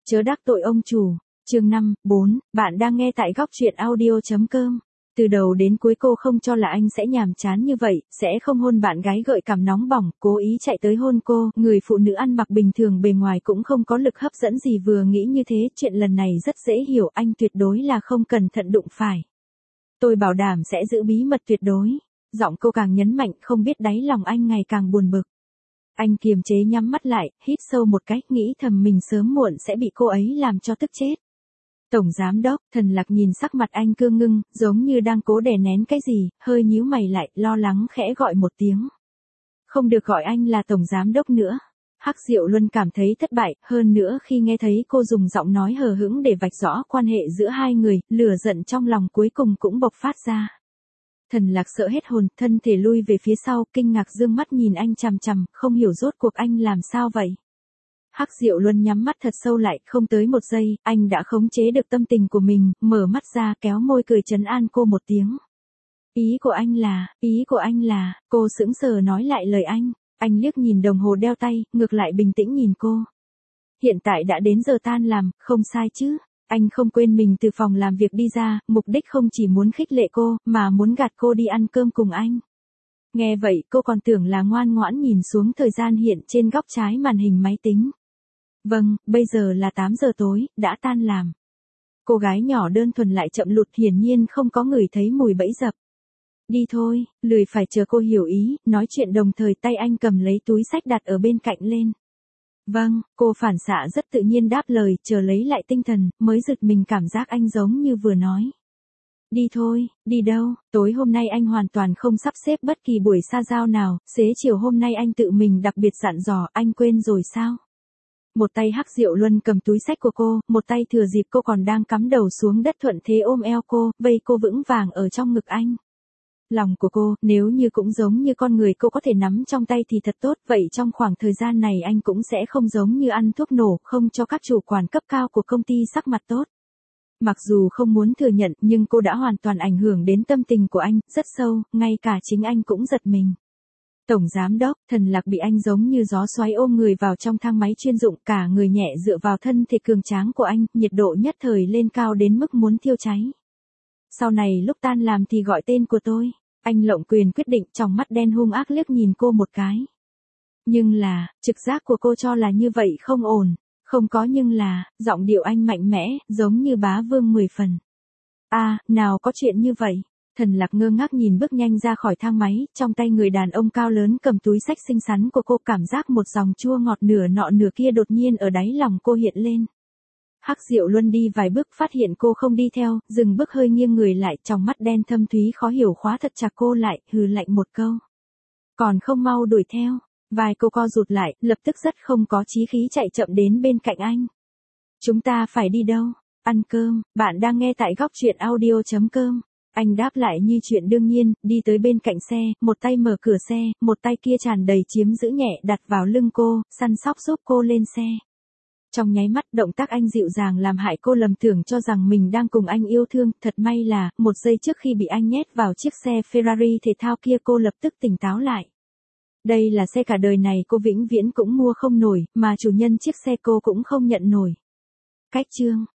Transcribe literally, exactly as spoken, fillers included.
Chớ đắc tội ông chủ. Chương năm, bốn, bạn đang nghe tại góc truyện audio.com. Từ đầu đến cuối cô không cho là anh sẽ nhàm chán như vậy, sẽ không hôn bạn gái gợi cảm nóng bỏng, cố ý chạy tới hôn cô, người phụ nữ ăn mặc bình thường bề ngoài cũng không có lực hấp dẫn gì, vừa nghĩ như thế, chuyện lần này rất dễ hiểu, anh tuyệt đối là không cẩn thận đụng phải. Tôi bảo đảm sẽ giữ bí mật tuyệt đối. Giọng cô càng nhấn mạnh, không biết đáy lòng anh ngày càng buồn bực. Anh kiềm chế nhắm mắt lại, hít sâu một cái, nghĩ thầm mình sớm muộn sẽ bị cô ấy làm cho tức chết. Tổng giám đốc, Thần Lạc nhìn sắc mặt anh cương ngưng, giống như đang cố đè nén cái gì, hơi nhíu mày lại, lo lắng khẽ gọi một tiếng. Không được gọi anh là tổng giám đốc nữa. Hắc Diệu Luân cảm thấy thất bại, hơn nữa khi nghe thấy cô dùng giọng nói hờ hững để vạch rõ quan hệ giữa hai người, lửa giận trong lòng cuối cùng cũng bộc phát ra. Thần Lạc sợ hết hồn, thân thể lui về phía sau, kinh ngạc dương mắt nhìn anh chằm chằm, không hiểu rốt cuộc anh làm sao vậy. Hắc Diệu Luân nhắm mắt thật sâu lại, không tới một giây, anh đã khống chế được tâm tình của mình, mở mắt ra, kéo môi cười trấn an cô một tiếng. Ý của anh là, ý của anh là, cô sững sờ nói lại lời anh, anh liếc nhìn đồng hồ đeo tay, ngược lại bình tĩnh nhìn cô. Hiện tại đã đến giờ tan làm, không sai chứ. Anh không quên mình từ phòng làm việc đi ra, mục đích không chỉ muốn khích lệ cô, mà muốn gạt cô đi ăn cơm cùng anh. Nghe vậy, cô còn tưởng là ngoan ngoãn nhìn xuống thời gian hiện trên góc trái màn hình máy tính. Vâng, bây giờ là tám giờ tối, đã tan làm. Cô gái nhỏ đơn thuần lại chậm lụt, hiển nhiên không có người thấy mùi bẫy dập. Đi thôi, lười phải chờ cô hiểu ý, nói chuyện đồng thời tay anh cầm lấy túi xách đặt ở bên cạnh lên. Vâng, cô phản xạ rất tự nhiên đáp lời, chờ lấy lại tinh thần, mới giật mình cảm giác anh giống như vừa nói. Đi thôi, đi đâu, tối hôm nay anh hoàn toàn không sắp xếp bất kỳ buổi sa giao nào, xế chiều hôm nay anh tự mình đặc biệt dặn dò, anh quên rồi sao? Một tay Hắc Diệu Luân cầm túi xách của cô, một tay thừa dịp cô còn đang cắm đầu xuống đất thuận thế ôm eo cô, vây cô vững vàng ở trong ngực anh. Lòng của cô, nếu như cũng giống như con người cô có thể nắm trong tay thì thật tốt, vậy trong khoảng thời gian này anh cũng sẽ không giống như ăn thuốc nổ, không cho các chủ quản cấp cao của công ty sắc mặt tốt. Mặc dù không muốn thừa nhận, nhưng cô đã hoàn toàn ảnh hưởng đến tâm tình của anh, rất sâu, ngay cả chính anh cũng giật mình. Tổng giám đốc, Thần Lạc bị anh giống như gió xoáy ôm người vào trong thang máy chuyên dụng, cả người nhẹ dựa vào thân thể cường tráng của anh, nhiệt độ nhất thời lên cao đến mức muốn thiêu cháy. Sau này lúc tan làm thì gọi tên của tôi. Anh lộng quyền quyết định, trong mắt đen hung ác liếc nhìn cô một cái. Nhưng là, trực giác của cô cho là như vậy không ổn. Không có nhưng là, giọng điệu anh mạnh mẽ, giống như bá vương mười phần. À, nào có chuyện như vậy. Thần Lạc ngơ ngác nhìn bước nhanh ra khỏi thang máy, trong tay người đàn ông cao lớn cầm túi xách xinh xắn của cô, cảm giác một dòng chua ngọt nửa nọ nửa kia đột nhiên ở đáy lòng cô hiện lên. Hắc Diệu Luân đi vài bước phát hiện cô không đi theo, dừng bước hơi nghiêng người lại, trong mắt đen thâm thúy khó hiểu khóa thật chặt cô lại, hừ lạnh một câu. Còn không mau đuổi theo, vai cô co rụt lại, lập tức rất không có chí khí chạy chậm đến bên cạnh anh. Chúng ta phải đi đâu? Ăn cơm, bạn đang nghe tại góc truyện audio.com. Anh đáp lại như chuyện đương nhiên, đi tới bên cạnh xe, một tay mở cửa xe, một tay kia tràn đầy chiếm giữ nhẹ đặt vào lưng cô, săn sóc giúp cô lên xe. Trong nháy mắt, động tác anh dịu dàng làm hại cô lầm tưởng cho rằng mình đang cùng anh yêu thương, thật may là, một giây trước khi bị anh nhét vào chiếc xe Ferrari thể thao kia cô lập tức tỉnh táo lại. Đây là xe cả đời này cô vĩnh viễn cũng mua không nổi, mà chủ nhân chiếc xe cô cũng không nhận nổi. Cách chương,